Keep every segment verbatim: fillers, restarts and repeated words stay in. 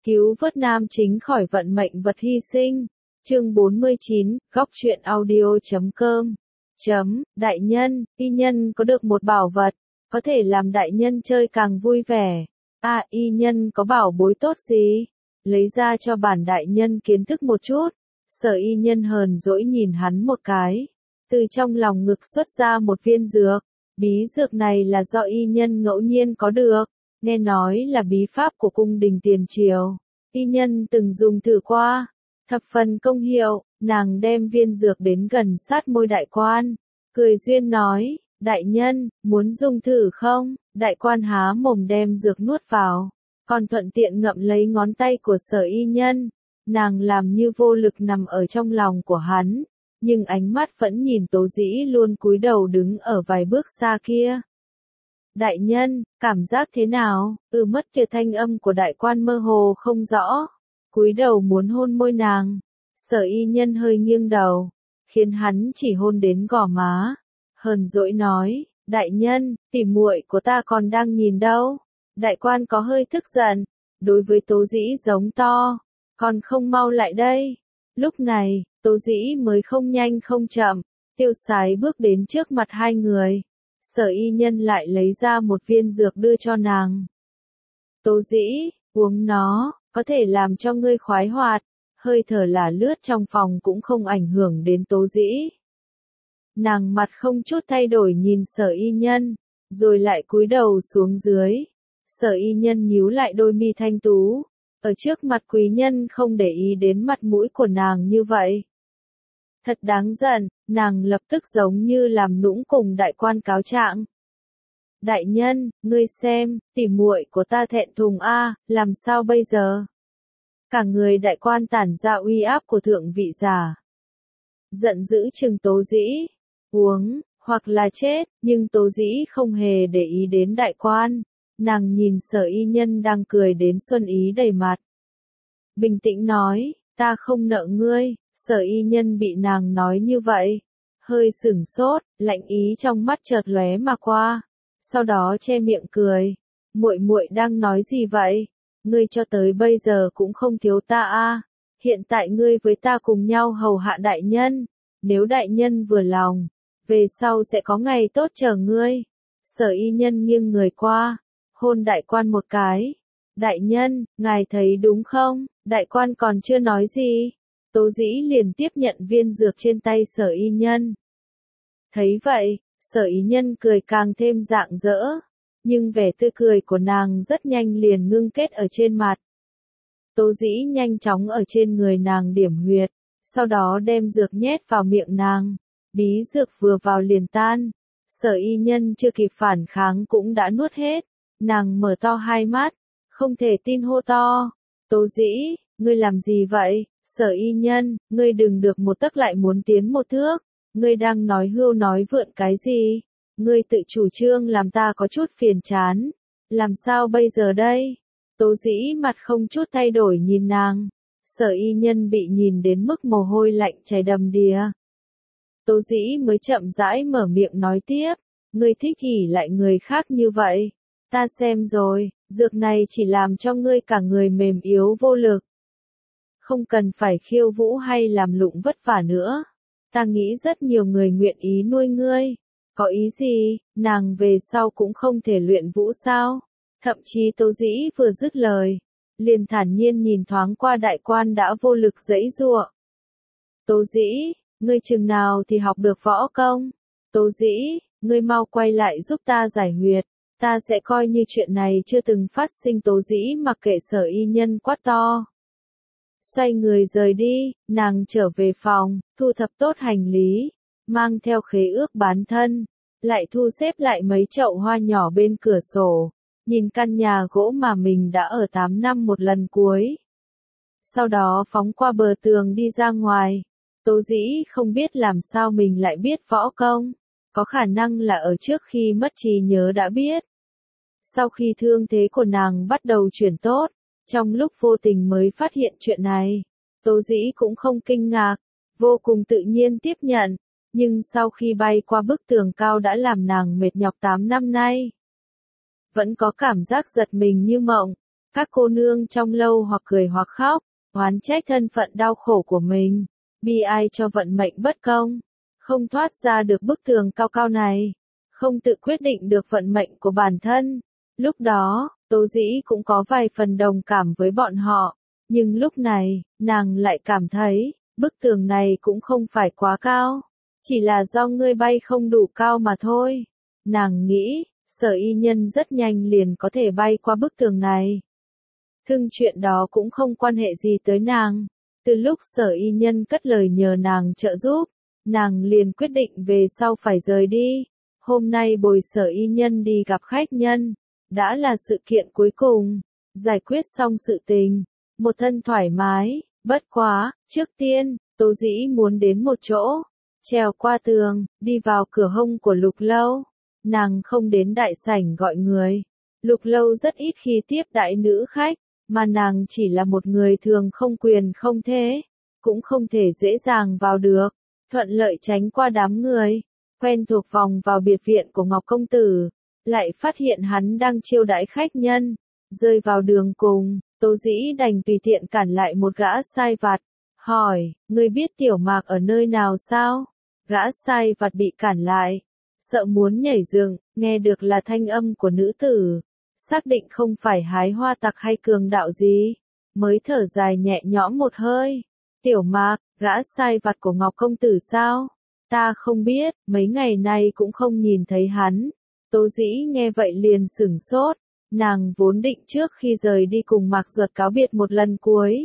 cứu vớt nam chính khỏi vận mệnh vật hy sinh. Chương bốn mươi chín, góc truyện audio chấm com. Chấm, đại nhân, y nhân có được một bảo vật, có thể làm đại nhân chơi càng vui vẻ. À, y nhân có bảo bối tốt gì? Lấy ra cho bản đại nhân kiến thức một chút. Sở y nhân hờn dỗi nhìn hắn một cái. Từ trong lòng ngực xuất ra một viên dược. Bí dược này là do y nhân ngẫu nhiên có được. Nghe nói là bí pháp của cung đình tiền triều. Y nhân từng dùng thử qua. Thập phần công hiệu, nàng đem viên dược đến gần sát môi đại quan. Cười duyên nói, đại nhân, muốn dùng thử không? Đại quan há mồm đem dược nuốt vào. Còn thuận tiện ngậm lấy ngón tay của sở y nhân. Nàng làm như vô lực nằm ở trong lòng của hắn. Nhưng ánh mắt vẫn nhìn Tố Dĩ luôn cúi đầu đứng ở vài bước xa kia. Đại nhân, cảm giác thế nào? Ừ, mất kia thanh âm của đại quan mơ hồ không rõ. Cúi đầu muốn hôn môi nàng. Sở y nhân hơi nghiêng đầu. Khiến hắn chỉ hôn đến gò má. Hờn dỗi nói, đại nhân, tỉ muội của ta còn đang nhìn đâu. Đại quan có hơi tức giận. Đối với Tố Dĩ giống to. Còn không mau lại đây. Lúc này, Tố Dĩ mới không nhanh không chậm. Tiêu sái bước đến trước mặt hai người. Sở y nhân lại lấy ra một viên dược đưa cho nàng. Tố Dĩ, uống nó, có thể làm cho ngươi khoái hoạt. Hơi thở là lướt trong phòng cũng không ảnh hưởng đến Tố Dĩ. Nàng mặt không chút thay đổi nhìn sở y nhân, rồi lại cúi đầu xuống dưới. Sở y nhân nhíu lại đôi mi thanh tú. Ở trước mặt quý nhân không để ý đến mặt mũi của nàng như vậy. Thật đáng giận, nàng lập tức giống như làm nũng cùng đại quan cáo trạng. Đại nhân, ngươi xem, tỉ muội của ta thẹn thùng a, làm sao bây giờ? Cả người đại quan tản ra uy áp của thượng vị giả. Giận dữ trừng Tố Dĩ, uống, hoặc là chết, nhưng Tố Dĩ không hề để ý đến đại quan. Nàng nhìn sở y nhân đang cười đến xuân ý đầy mặt. Bình tĩnh nói, ta không nợ ngươi. Sở y nhân bị nàng nói như vậy. Hơi sửng sốt, lạnh ý trong mắt chợt lóe mà qua. Sau đó che miệng cười. Muội muội đang nói gì vậy? Ngươi cho tới bây giờ cũng không thiếu ta a. Hiện tại ngươi với ta cùng nhau hầu hạ đại nhân. Nếu đại nhân vừa lòng, về sau sẽ có ngày tốt chờ ngươi. Sở y nhân nghiêng người qua. Hôn đại quan một cái. Đại nhân, ngài thấy đúng không? Đại quan còn chưa nói gì. Tố Dĩ liền tiếp nhận viên dược trên tay sở y nhân. Thấy vậy, sở y nhân cười càng thêm rạng rỡ. Nhưng vẻ tươi cười của nàng rất nhanh liền ngưng kết ở trên mặt. Tố Dĩ nhanh chóng ở trên người nàng điểm huyệt. Sau đó đem dược nhét vào miệng nàng. Bí dược vừa vào liền tan. Sở y nhân chưa kịp phản kháng cũng đã nuốt hết. Nàng mở to hai mắt. Không thể tin hô to. Tố Dĩ, ngươi làm gì vậy? Sở y nhân, ngươi đừng được một tấc lại muốn tiến một thước. Ngươi đang nói hưu nói vượn cái gì? Ngươi tự chủ trương làm ta có chút phiền chán. Làm sao bây giờ đây? Tố Dĩ mặt không chút thay đổi nhìn nàng. Sở y nhân bị nhìn đến mức mồ hôi lạnh chảy đầm đìa. Tố Dĩ mới chậm rãi mở miệng nói tiếp. Ngươi thích ỷ lại người khác như vậy. Ta xem rồi, dược này chỉ làm cho ngươi cả người mềm yếu vô lực. Không cần phải khiêu vũ hay làm lụng vất vả nữa. Ta nghĩ rất nhiều người nguyện ý nuôi ngươi. Có ý gì, nàng về sau cũng không thể luyện vũ sao? Thậm chí Tố Dĩ vừa dứt lời. Liền thản nhiên nhìn thoáng qua đại quan đã vô lực giãy giụa. Tố Dĩ, ngươi chừng nào thì học được võ công? Tố Dĩ, ngươi mau quay lại giúp ta giải huyệt. Ta sẽ coi như chuyện này chưa từng phát sinh. Tố Dĩ mặc kệ sở y nhân quát to. Xoay người rời đi, nàng trở về phòng, thu thập tốt hành lý, mang theo khế ước bán thân, lại thu xếp lại mấy chậu hoa nhỏ bên cửa sổ, nhìn căn nhà gỗ mà mình đã ở tám năm một lần cuối. Sau đó phóng qua bờ tường đi ra ngoài. Tố Dĩ không biết làm sao mình lại biết võ công, có khả năng là ở trước khi mất trí nhớ đã biết. Sau khi thương thế của nàng bắt đầu chuyển tốt, trong lúc vô tình mới phát hiện chuyện này, Tố Dĩ cũng không kinh ngạc, vô cùng tự nhiên tiếp nhận, nhưng sau khi bay qua bức tường cao đã làm nàng mệt nhọc tám năm nay. Vẫn có cảm giác giật mình như mộng, Các cô nương trong lâu hoặc cười hoặc khóc, oán trách thân phận đau khổ của mình, bi ai cho vận mệnh bất công, không thoát ra được bức tường cao cao này, không tự quyết định được vận mệnh của bản thân. Lúc đó, Tố Dĩ cũng có vài phần đồng cảm với bọn họ, nhưng lúc này, nàng lại cảm thấy, bức tường này cũng không phải quá cao, chỉ là do ngươi bay không đủ cao mà thôi. Nàng nghĩ, Sở Y Nhân rất nhanh liền có thể bay qua bức tường này. Thưng chuyện đó cũng không quan hệ gì tới nàng. Từ lúc Sở Y Nhân cất lời nhờ nàng trợ giúp, nàng liền quyết định về sau phải rời đi. Hôm nay bồi Sở Y Nhân đi gặp khách nhân, đã là sự kiện cuối cùng, giải quyết xong sự tình, một thân thoải mái, bất quá, trước tiên, Tố Dĩ muốn đến một chỗ, trèo qua tường, đi vào cửa hông của Lục Lâu. Nàng không đến đại sảnh gọi người. Lục Lâu rất ít khi tiếp đại nữ khách, mà nàng chỉ là một người thường không quyền không thế, cũng không thể dễ dàng vào được, thuận lợi tránh qua đám người, quen thuộc vòng vào biệt viện của Ngọc Công Tử, lại phát hiện hắn đang chiêu đãi khách nhân, rơi vào đường cùng, Tố Dĩ đành tùy tiện cản lại một gã sai vặt, hỏi, ngươi biết Tiểu Mạc ở nơi nào sao? Gã sai vặt bị cản lại, sợ muốn nhảy dựng, nghe được là thanh âm của nữ tử, xác định không phải hái hoa tặc hay cường đạo gì, mới thở dài nhẹ nhõm một hơi. Tiểu Mạc, gã sai vặt của Ngọc Công Tử sao? Ta không biết, mấy ngày nay cũng không nhìn thấy hắn. Tố Dĩ nghe vậy liền sửng sốt, nàng vốn định trước khi rời đi cùng Mạc Duật cáo biệt một lần cuối.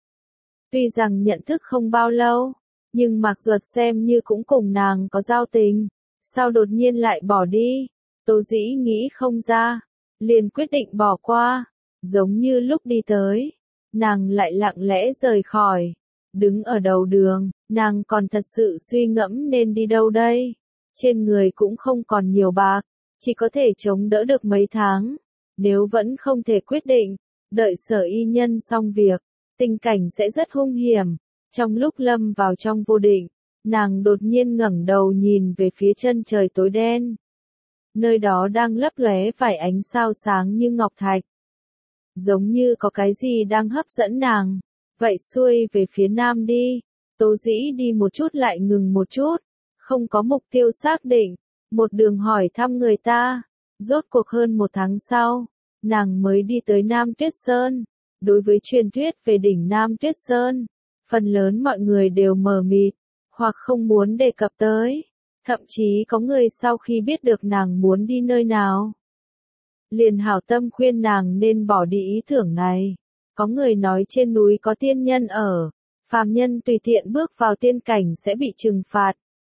Tuy rằng nhận thức không bao lâu, nhưng Mạc Duật xem như cũng cùng nàng có giao tình, sao đột nhiên lại bỏ đi? Tố Dĩ nghĩ không ra, liền quyết định bỏ qua, giống như lúc đi tới, nàng lại lặng lẽ rời khỏi. Đứng ở đầu đường, nàng còn thật sự suy ngẫm nên đi đâu đây. Trên người cũng không còn nhiều bạc, chỉ có thể chống đỡ được mấy tháng. Nếu vẫn không thể quyết định, đợi Sở Y Nhân xong việc, tình cảnh sẽ rất hung hiểm. Trong lúc lâm vào trong vô định, nàng đột nhiên ngẩng đầu nhìn về phía chân trời tối đen. Nơi đó đang lấp lóe vài ánh sao sáng như ngọc thạch. Giống như có cái gì đang hấp dẫn nàng. Vậy xuôi về phía nam đi. Tố Dĩ đi một chút lại ngừng một chút. Không có mục tiêu xác định. Một đường hỏi thăm người ta. Rốt cuộc hơn một tháng sau, nàng mới đi tới Nam Tuyết Sơn. Đối với truyền thuyết về đỉnh Nam Tuyết Sơn, phần lớn mọi người đều mờ mịt, hoặc không muốn đề cập tới. Thậm chí có người sau khi biết được nàng muốn đi nơi nào, liền hảo tâm khuyên nàng nên bỏ đi ý tưởng này. Có người nói trên núi có tiên nhân ở, phàm nhân tùy tiện bước vào tiên cảnh sẽ bị trừng phạt.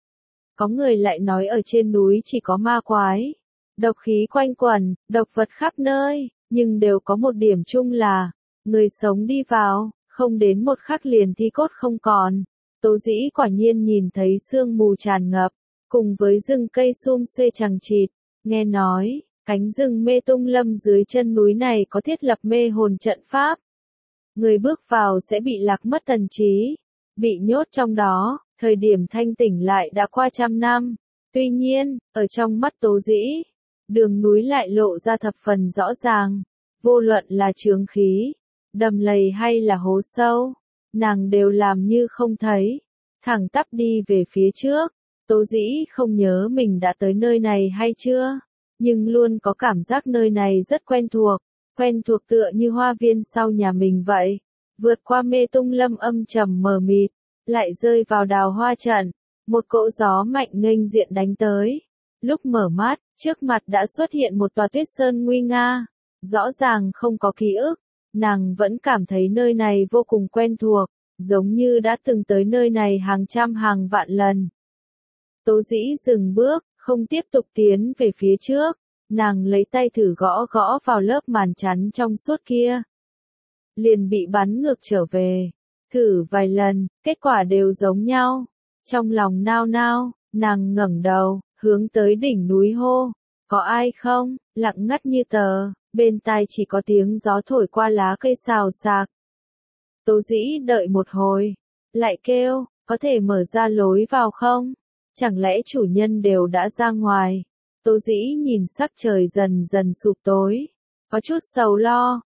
Có người lại nói ở trên núi chỉ có ma quái, độc khí quanh quẩn, độc vật khắp nơi, nhưng đều có một điểm chung là, người sống đi vào, không đến một khắc liền thi cốt không còn. Tố Dĩ quả nhiên nhìn thấy sương mù tràn ngập, cùng với rừng cây sum xuê chằng chịt, nghe nói, cánh rừng mê tung lâm dưới chân núi này có thiết lập mê hồn trận pháp. Người bước vào sẽ bị lạc mất thần trí, bị nhốt trong đó, thời điểm thanh tỉnh lại đã qua trăm năm. Tuy nhiên, ở trong mắt Tố Dĩ, đường núi lại lộ ra thập phần rõ ràng, vô luận là chướng khí, đầm lầy hay là hố sâu, nàng đều làm như không thấy, thẳng tắp đi về phía trước. Tố Dĩ không nhớ mình đã tới nơi này hay chưa, nhưng luôn có cảm giác nơi này rất quen thuộc, quen thuộc tựa như hoa viên sau nhà mình vậy. Vượt qua mê tung lâm âm trầm mờ mịt, lại rơi vào đào hoa trận, một cỗ gió mạnh nghênh diện đánh tới. Lúc mở mắt, trước mặt đã xuất hiện một tòa tuyết sơn nguy nga, rõ ràng không có ký ức, nàng vẫn cảm thấy nơi này vô cùng quen thuộc, giống như đã từng tới nơi này hàng trăm hàng vạn lần. Tố Dĩ dừng bước, không tiếp tục tiến về phía trước, nàng lấy tay thử gõ gõ vào lớp màn chắn trong suốt kia. Liền bị bắn ngược trở về. Thử vài lần, kết quả đều giống nhau. Trong lòng nao nao, nàng ngẩng đầu, hướng tới đỉnh núi hô. Có ai không? Lặng ngắt như tờ, bên tai chỉ có tiếng gió thổi qua lá cây xào xạc. Tố Dĩ đợi một hồi, lại kêu, có thể mở ra lối vào không? Chẳng lẽ chủ nhân đều đã ra ngoài? Tố Dĩ nhìn sắc trời dần dần sụp tối, có chút sầu lo,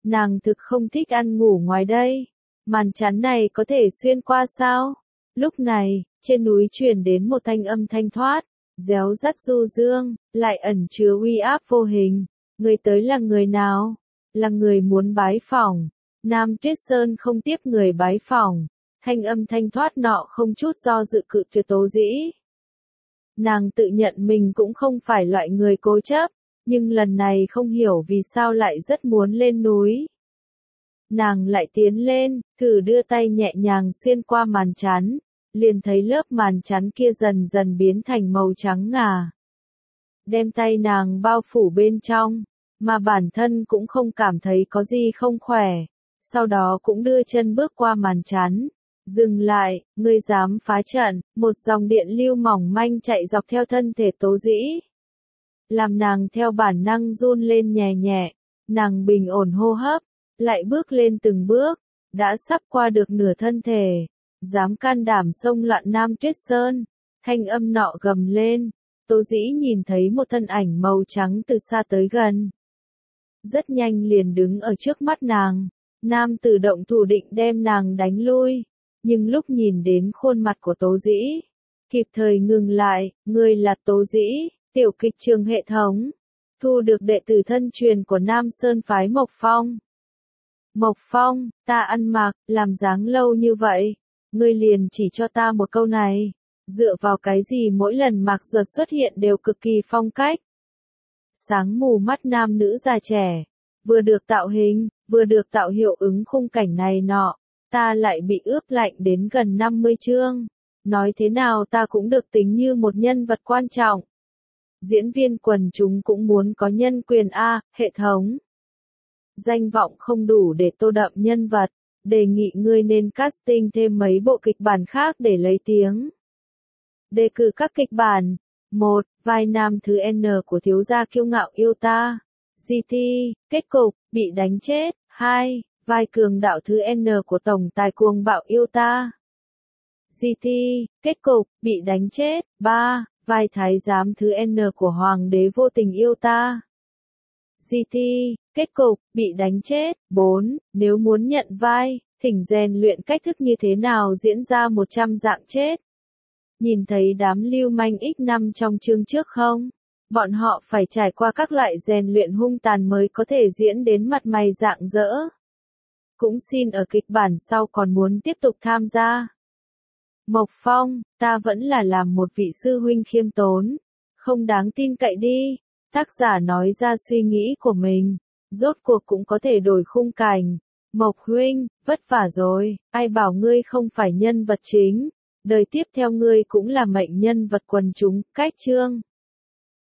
Nàng thực không thích ăn ngủ ngoài đây. Màn chắn này có thể xuyên qua sao? Lúc này, trên núi truyền đến một thanh âm thanh thoát, réo rắt du dương, lại ẩn chứa uy áp vô hình. Người tới là người nào? Là người muốn bái phỏng. Nam Tuyết Sơn không tiếp người bái phỏng. Thanh âm thanh thoát nọ không chút do dự cự tuyệt Tố Dĩ. Nàng tự nhận mình cũng không phải loại người cố chấp, nhưng lần này không hiểu vì sao lại rất muốn lên núi. Nàng lại tiến lên, thử đưa tay nhẹ nhàng xuyên qua màn chắn, liền thấy lớp màn chắn kia dần dần biến thành màu trắng ngà. Đem tay nàng bao phủ bên trong, mà bản thân cũng không cảm thấy có gì không khỏe, sau đó cũng đưa chân bước qua màn chắn. Dừng lại, ngươi dám phá trận, một dòng điện lưu mỏng manh chạy dọc theo thân thể Tố Dĩ. Làm nàng theo bản năng run lên nhẹ nhẹ, nàng bình ổn hô hấp, lại bước lên từng bước, đã sắp qua được nửa thân thể, dám can đảm xông loạn Nam Tuyết Sơn, thanh âm nọ gầm lên, Tố Dĩ nhìn thấy một thân ảnh màu trắng từ xa tới gần. Rất nhanh liền đứng ở trước mắt nàng, nam tử động thủ định đem nàng đánh lui. Nhưng lúc nhìn đến khuôn mặt của Tố Dĩ, kịp thời ngừng lại, ngươi là Tố Dĩ, tiểu kịch trường hệ thống, thu được đệ tử thân truyền của Nam Sơn phái Mộc Phong. Mộc Phong, ta ăn mặc, làm dáng lâu như vậy, ngươi liền chỉ cho ta một câu này, dựa vào cái gì mỗi lần Mạc Duật xuất hiện đều cực kỳ phong cách. Sáng mù mắt nam nữ già trẻ, vừa được tạo hình, vừa được tạo hiệu ứng khung cảnh này nọ. Ta lại bị ướp lạnh đến gần năm mươi chương. Nói thế nào ta cũng được tính như một nhân vật quan trọng. Diễn viên quần chúng cũng muốn có nhân quyền A, hệ thống. Danh vọng không đủ để tô đậm nhân vật. Đề nghị ngươi nên casting thêm mấy bộ kịch bản khác để lấy tiếng. Đề cử các kịch bản. một. Vai nam thứ N của thiếu gia kiêu ngạo yêu ta. giê tê, kết cục, bị đánh chết. hai. Vai cường đạo thứ N của tổng tài cuồng bạo yêu ta. giê tê, kết cục, bị đánh chết. ba. Vai thái giám thứ N của hoàng đế vô tình yêu ta. giê tê, kết cục, bị đánh chết. bốn. Nếu muốn nhận vai, thỉnh rèn luyện cách thức như thế nào diễn ra một trăm dạng chết. Nhìn thấy đám lưu manh x năm trong chương trước không? Bọn họ phải trải qua các loại rèn luyện hung tàn mới có thể diễn đến mặt mày rạng rỡ. Cũng xin ở kịch bản sau còn muốn tiếp tục tham gia. Mộc Phong, ta vẫn là làm một vị sư huynh khiêm tốn, không đáng tin cậy đi. Tác giả nói ra suy nghĩ của mình, rốt cuộc cũng có thể đổi khung cảnh. Mộc huynh, vất vả rồi, ai bảo ngươi không phải nhân vật chính, đời tiếp theo ngươi cũng là mệnh nhân vật quần chúng, cách chương.